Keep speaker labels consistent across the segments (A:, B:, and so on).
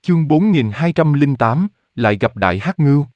A: Chương 4208, lại gặp Đại Hắc Ngưu.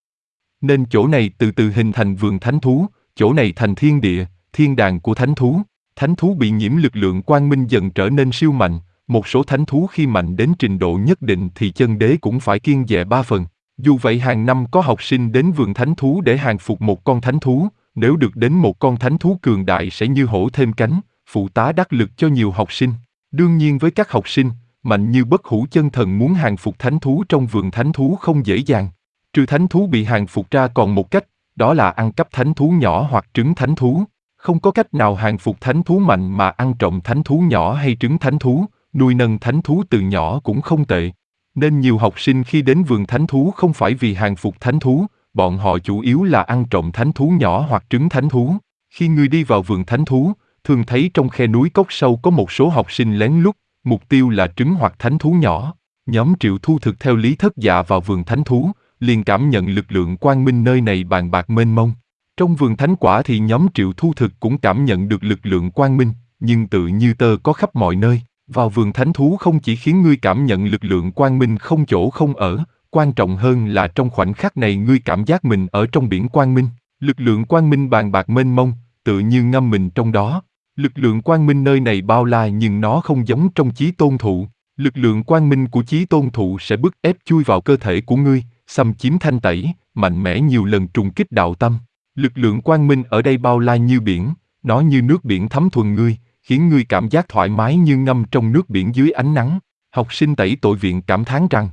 A: Nên chỗ này từ từ hình thành vườn thánh thú, chỗ này thành thiên địa, thiên đàng của thánh thú. Thánh thú bị nhiễm lực lượng quang minh dần trở nên siêu mạnh, một số thánh thú khi mạnh đến trình độ nhất định thì chân đế cũng phải kiêng dè 3 phần. Dù vậy hàng năm có học sinh đến vườn thánh thú để hàng phục một con thánh thú, nếu được đến một con thánh thú cường đại sẽ như hổ thêm cánh, phụ tá đắc lực cho nhiều học sinh. Đương nhiên với các học sinh, mạnh như Bất Hủ Chân Thần muốn hàng phục thánh thú trong vườn thánh thú không dễ dàng. Trừ thánh thú bị hàng phục ra còn một cách, đó là ăn cắp thánh thú nhỏ hoặc trứng thánh thú. Không có cách nào hàng phục thánh thú mạnh mà ăn trộm thánh thú nhỏ hay trứng thánh thú, nuôi nâng thánh thú từ nhỏ cũng không tệ. Nên nhiều học sinh khi đến vườn thánh thú không phải vì hàng phục thánh thú, bọn họ chủ yếu là ăn trộm thánh thú nhỏ hoặc trứng thánh thú. Khi ngươi đi vào vườn thánh thú, thường thấy trong khe núi cốc sâu có một số học sinh lén lút, mục tiêu là trứng hoặc thánh thú nhỏ. Nhóm Triệu Thu Thực theo Lý Thất Dạ vào vườn thánh thú, liền cảm nhận lực lượng quang minh nơi này bàn bạc mênh mông. Trong vườn thánh quả thì nhóm Triệu Thu Thực cũng cảm nhận được lực lượng quang minh, nhưng tự như tơ có khắp mọi nơi. Vào vườn thánh thú không chỉ khiến ngươi cảm nhận lực lượng quang minh không chỗ không ở, quan trọng hơn là trong khoảnh khắc này ngươi cảm giác mình ở trong biển quang minh. Lực lượng quang minh bàn bạc mênh mông, tự như ngâm mình trong đó. Lực lượng quang minh nơi này bao la nhưng nó không giống trong Chí Tôn Thụ. Lực lượng quang minh của Chí Tôn Thụ sẽ bức ép chui vào cơ thể của ngươi, xâm chiếm thanh tẩy, mạnh mẽ nhiều lần trùng kích đạo tâm. Lực lượng quang minh ở đây bao la như biển, nó như nước biển thấm thuần ngươi, khiến ngươi cảm giác thoải mái như ngâm trong nước biển dưới ánh nắng. Học sinh tẩy tội viện cảm thán rằng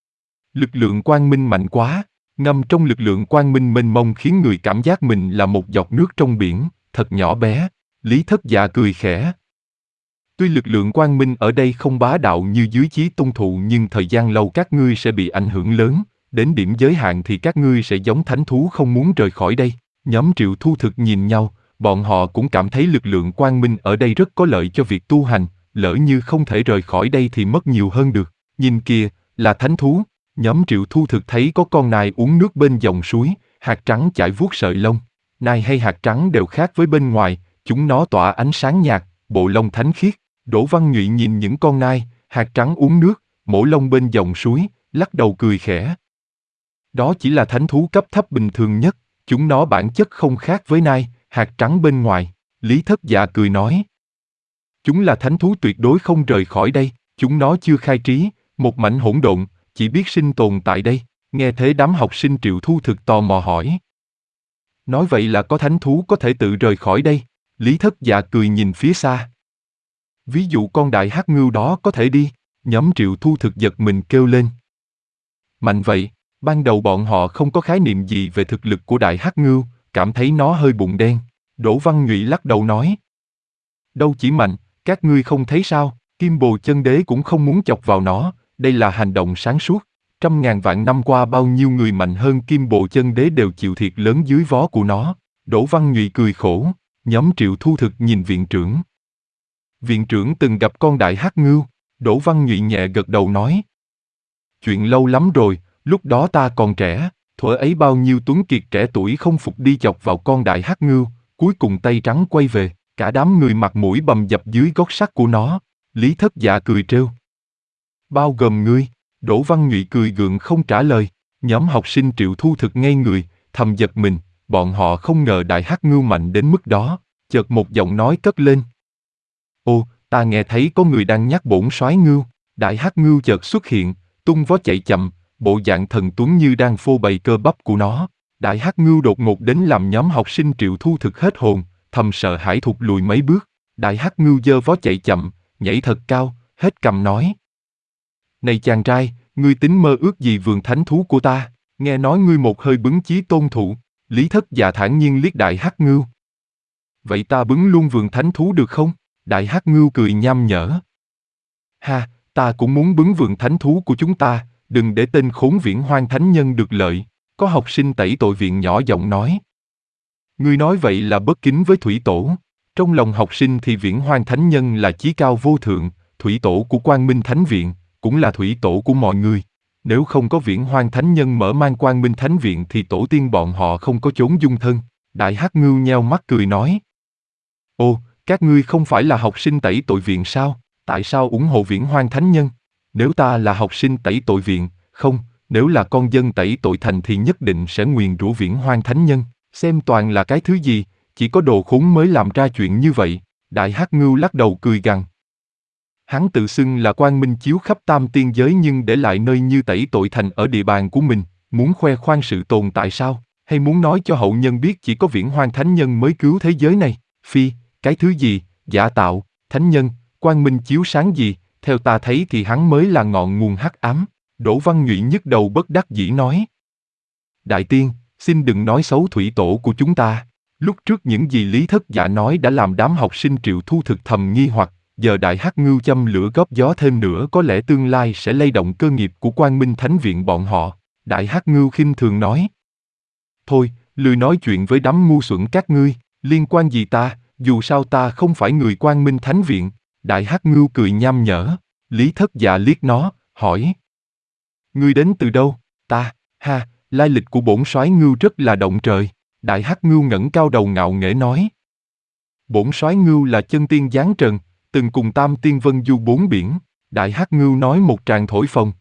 A: lực lượng quang minh mạnh quá, ngâm trong lực lượng quang minh mênh mông khiến người cảm giác mình là một giọt nước trong biển, thật nhỏ bé. Lý Thất Dạ cười khẽ. Tuy lực lượng quang minh ở đây không bá đạo như dưới Chí Tôn Thụ nhưng thời gian lâu các ngươi sẽ bị ảnh hưởng lớn, đến điểm giới hạn thì các ngươi sẽ giống thánh thú không muốn rời khỏi đây. Nhóm Triệu Thu Thực nhìn nhau, bọn họ cũng cảm thấy lực lượng quang minh ở đây rất có lợi cho việc tu hành, lỡ như không thể rời khỏi đây thì mất nhiều hơn được. Nhìn kìa, là thánh thú. Nhóm Triệu Thu Thực thấy có con nai uống nước bên dòng suối, hạt trắng chải vuốt sợi lông. Nai hay hạt trắng đều khác với bên ngoài, chúng nó tỏa ánh sáng nhạt, bộ lông thánh khiết. Đỗ Văn Nhụy nhìn những con nai, hạt trắng uống nước, mổ lông bên dòng suối, lắc đầu cười khẽ. Đó chỉ là thánh thú cấp thấp bình thường nhất, chúng nó bản chất không khác với nai, hạt trắng bên ngoài. Lý Thất Dạ cười nói. Chúng là thánh thú tuyệt đối không rời khỏi đây, chúng nó chưa khai trí, một mảnh hỗn độn, chỉ biết sinh tồn tại đây. Nghe thế đám học sinh Triệu Thu Thực tò mò hỏi. Nói vậy là có thánh thú có thể tự rời khỏi đây. Lý Thất Dạ cười nhìn phía xa. Ví dụ con Đại Hắc Ngưu đó có thể đi. Nhóm Triệu Thu Thực giật mình kêu lên. Mạnh vậy, ban đầu bọn họ không có khái niệm gì về thực lực của Đại Hắc Ngưu, cảm thấy nó hơi bụng đen. Đỗ Văn Nhụy lắc đầu nói. Đâu chỉ mạnh, các ngươi không thấy sao, Kim Bồ Chân Đế cũng không muốn chọc vào nó, đây là hành động sáng suốt. 100.000 vạn năm qua bao nhiêu người mạnh hơn Kim Bồ Chân Đế đều chịu thiệt lớn dưới vó của nó. Đỗ Văn Nhụy cười khổ, nhóm Triệu Thu Thực nhìn viện trưởng. Viện trưởng từng gặp con Đại Hắc Ngưu, Đỗ Văn Nhụy nhẹ gật đầu nói. Chuyện lâu lắm rồi, lúc đó ta còn trẻ, thuở ấy bao nhiêu tuấn kiệt trẻ tuổi không phục đi chọc vào con Đại Hắc Ngưu, cuối cùng tay trắng quay về, cả đám người mặt mũi bầm dập dưới gót sắt của nó. Lý Thất Dạ cười trêu. Bao gồm ngươi. Đỗ Văn Nhụy cười gượng không trả lời. Nhóm học sinh Triệu Thu Thực ngây người, thầm giật mình, bọn họ không ngờ Đại Hắc Ngưu mạnh đến mức đó. Chợt một giọng nói cất lên. Ô, ta nghe thấy có người đang nhắc bổn soái Ngưu. Đại Hắc Ngưu chợt xuất hiện, tung vó chạy chậm, bộ dạng thần tuấn như đang phô bày cơ bắp của nó. Đại Hắc Ngưu đột ngột đến làm nhóm học sinh Triệu Thu Thực hết hồn, thầm sợ hãi thụt lùi mấy bước. Đại Hắc Ngưu giơ vó chạy chậm, nhảy thật cao, hết cằm nói. Này chàng trai, ngươi tính mơ ước gì vườn thánh thú của ta? Nghe nói ngươi một hơi bứng Chí Tôn Thụ. Lý Thất Dạ thản nhiên liếc Đại Hắc Ngưu. Vậy ta bứng luôn vườn thánh thú được không? Đại Hắc Ngưu cười nham nhở. Ha, ta cũng muốn bứng vườn thánh thú của chúng ta, đừng để tên khốn Viễn Hoang Thánh Nhân được lợi. Có học sinh tẩy tội viện nhỏ giọng nói. Ngươi nói vậy là bất kính với Thủy Tổ. Trong lòng học sinh thì Viễn Hoang Thánh Nhân là chí cao vô thượng, Thủy Tổ của Quang Minh Thánh Viện, cũng là Thủy Tổ của mọi người. Nếu không có Viễn Hoang Thánh Nhân mở mang Quang Minh Thánh Viện thì tổ tiên bọn họ không có chốn dung thân. Đại Hắc Ngưu nheo mắt cười nói. Ô, các ngươi không phải là học sinh tẩy tội viện sao? Tại sao ủng hộ Viễn Hoang Thánh Nhân? Nếu ta là học sinh tẩy tội viện, không, nếu là con dân tẩy tội thành thì nhất định sẽ nguyền rủa Viễn Hoang Thánh Nhân, xem toàn là cái thứ gì, chỉ có đồ khốn mới làm ra chuyện như vậy. Đại Hắc Ngưu lắc đầu cười gằn. Hắn tự xưng là Quang Minh chiếu khắp tam tiên giới nhưng để lại nơi như tẩy tội thành ở địa bàn của mình, muốn khoe khoang sự tồn tại sao, hay muốn nói cho hậu nhân biết chỉ có Viễn Hoang Thánh Nhân mới cứu thế giới này? Phi, cái thứ gì, giả tạo, thánh nhân, quang minh chiếu sáng gì, theo ta thấy thì hắn mới là ngọn nguồn hắc ám. Đỗ Văn Nhụy nhức đầu bất đắc dĩ nói. Đại tiên, xin đừng nói xấu thủy tổ của chúng ta. Lúc trước những gì Lý Thất Dạ nói đã làm đám học sinh Triệu Thu thực thầm nghi hoặc, giờ Đại Hắc Ngưu châm lửa góp gió thêm nữa có lẽ tương lai sẽ lay động cơ nghiệp của Quang Minh Thánh Viện bọn họ. Đại Hắc Ngưu khinh thường nói. Thôi, lười nói chuyện với đám ngu xuẩn các ngươi, liên quan gì ta, dù sao ta không phải người Quang Minh Thánh Viện. Đại Hắc Ngưu cười nham nhở. Lý Thất Dạ liếc nó, hỏi. Ngươi đến từ đâu? Ta, ha, lai lịch của bổn soái Ngưu rất là động trời. Đại Hắc Ngưu ngẩng cao đầu ngạo nghễ nói. Bổn soái Ngưu là chân tiên giáng trần, từng cùng Tam Tiên Vân du bốn biển. Đại Hắc Ngưu nói một tràng thổi phồng,